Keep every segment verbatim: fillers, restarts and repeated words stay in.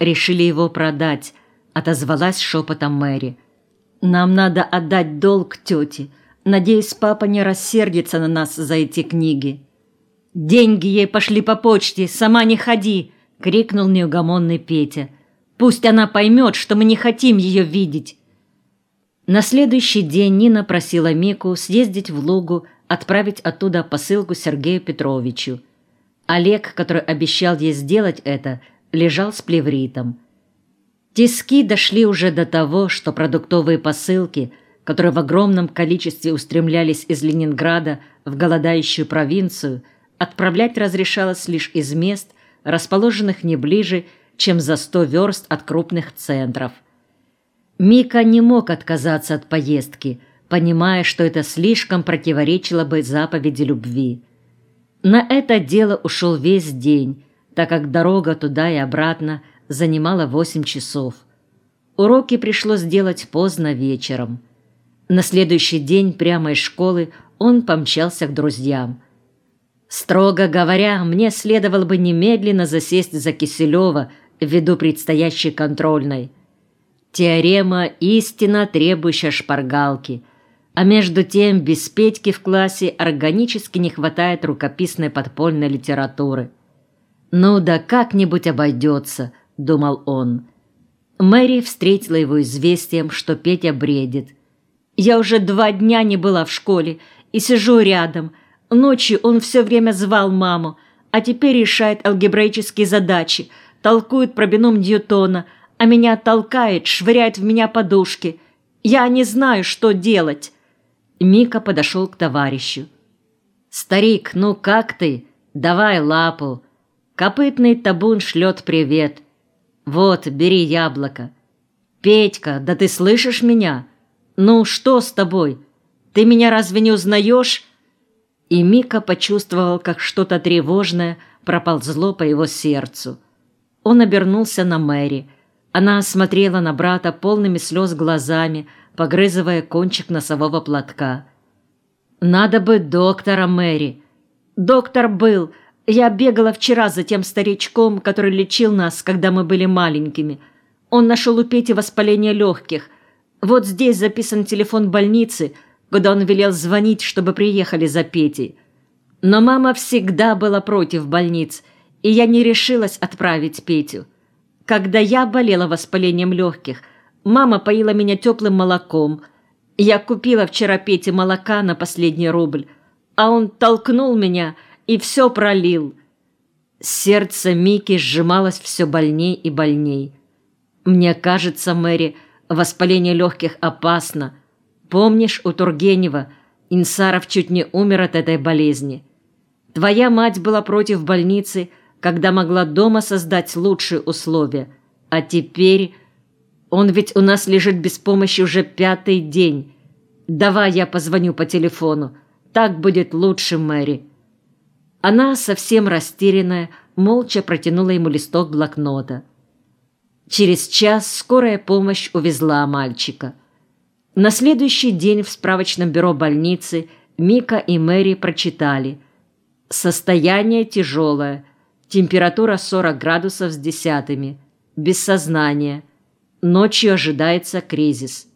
решили его продать», — отозвалась шепотом Мэри. «Нам надо отдать долг тете. Надеюсь, папа не рассердится на нас за эти книги». «Деньги ей пошли по почте, сама не ходи!» — крикнул неугомонный Петя. «Пусть она поймет, что мы не хотим ее видеть». На следующий день Нина просила Мику съездить в Лугу, отправить оттуда посылку Сергею Петровичу. Олег, который обещал ей сделать это, лежал с плевритом. Тиски дошли уже до того, что продуктовые посылки, которые в огромном количестве устремлялись из Ленинграда в голодающую провинцию, отправлять разрешалось лишь из мест, расположенных не ближе, чем за сто верст от крупных центров. Мика не мог отказаться от поездки, понимая, что это слишком противоречило бы заповеди любви. На это дело ушел весь день, так как дорога туда и обратно занимала восемь часов. Уроки пришлось делать поздно вечером. На следующий день прямо из школы он помчался к друзьям. «Строго говоря, мне следовало бы немедленно засесть за Киселева ввиду предстоящей контрольной. Теорема истинно требующая шпаргалки, а между тем без Петьки в классе органически не хватает рукописной подпольной литературы. Ну да как-нибудь обойдется», — думал он. Мэри встретила его известием, что Петя бредит. «Я уже два дня не была в школе и сижу рядом. Ночью он все время звал маму, а теперь решает алгебраические задачи, толкует про бином Ньютона, а меня толкает, швыряет в меня подушки. Я не знаю, что делать». Мика подошел к товарищу. «Старик, ну как ты? Давай лапу. Копытный табун шлет привет. Вот, бери яблоко. Петька, да ты слышишь меня? Ну, что с тобой? Ты меня разве не узнаешь?» И Мика почувствовал, как что-то тревожное проползло по его сердцу. Он обернулся на Мэри. Она смотрела на брата полными слез глазами, погрызывая кончик носового платка. «Надо бы доктора, Мэри». «Доктор был. Я бегала вчера за тем старичком, который лечил нас, когда мы были маленькими. Он нашел у Пети воспаление легких. Вот здесь записан телефон больницы, куда он велел звонить, чтобы приехали за Петей. Но мама всегда была против больниц, и я не решилась отправить Петю. Когда я болела воспалением легких, мама поила меня теплым молоком. Я купила вчера Пете молока на последний рубль, а он толкнул меня и все пролил». Сердце Мики сжималось все больней и больней. «Мне кажется, Мэри, воспаление легких опасно. Помнишь, у Тургенева Инсаров чуть не умер от этой болезни? Твоя мать была против больницы, когда могла дома создать лучшие условия. А теперь он ведь у нас лежит без помощи уже пятый день. Давай я позвоню по телефону. Так будет лучше, Мэри». Она, совсем растерянная, молча протянула ему листок блокнота. Через час скорая помощь увезла мальчика. На следующий день в справочном бюро больницы Мика и Мэри прочитали: «Состояние тяжелое, температура сорок градусов с десятыми, без сознания, ночью ожидается кризис».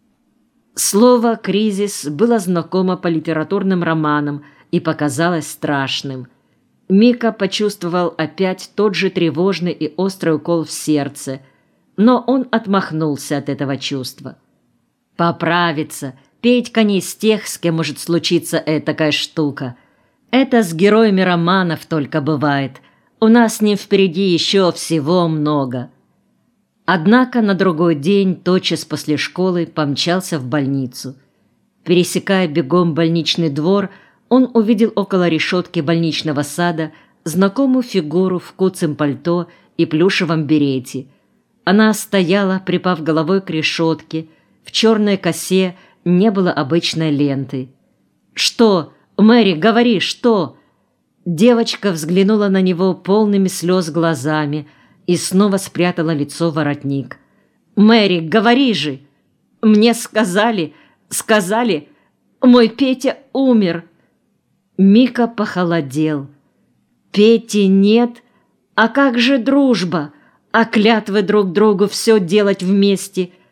Слово «кризис» было знакомо по литературным романам и показалось страшным. Мика почувствовал опять тот же тревожный и острый укол в сердце, но он отмахнулся от этого чувства. Поправиться. Петька не из тех, с кем может случиться этакая штука. Это с героями романов только бывает. У нас с ним впереди еще всего много. Однако на другой день, тотчас после школы, помчался в больницу. Пересекая бегом больничный двор, он увидел около решетки больничного сада знакомую фигуру в куцем пальто и плюшевом берете. Она стояла, припав головой к решетке. В черной косе не было обычной ленты. «Что? Мэри, говори, что?» Девочка взглянула на него полными слез глазами и снова спрятала лицо в воротник. «Мэри, говори же!» «Мне сказали, сказали, мой Петя умер!» Мика похолодел. «Пети нет? А как же дружба? а клятвы друг другу все делать вместе,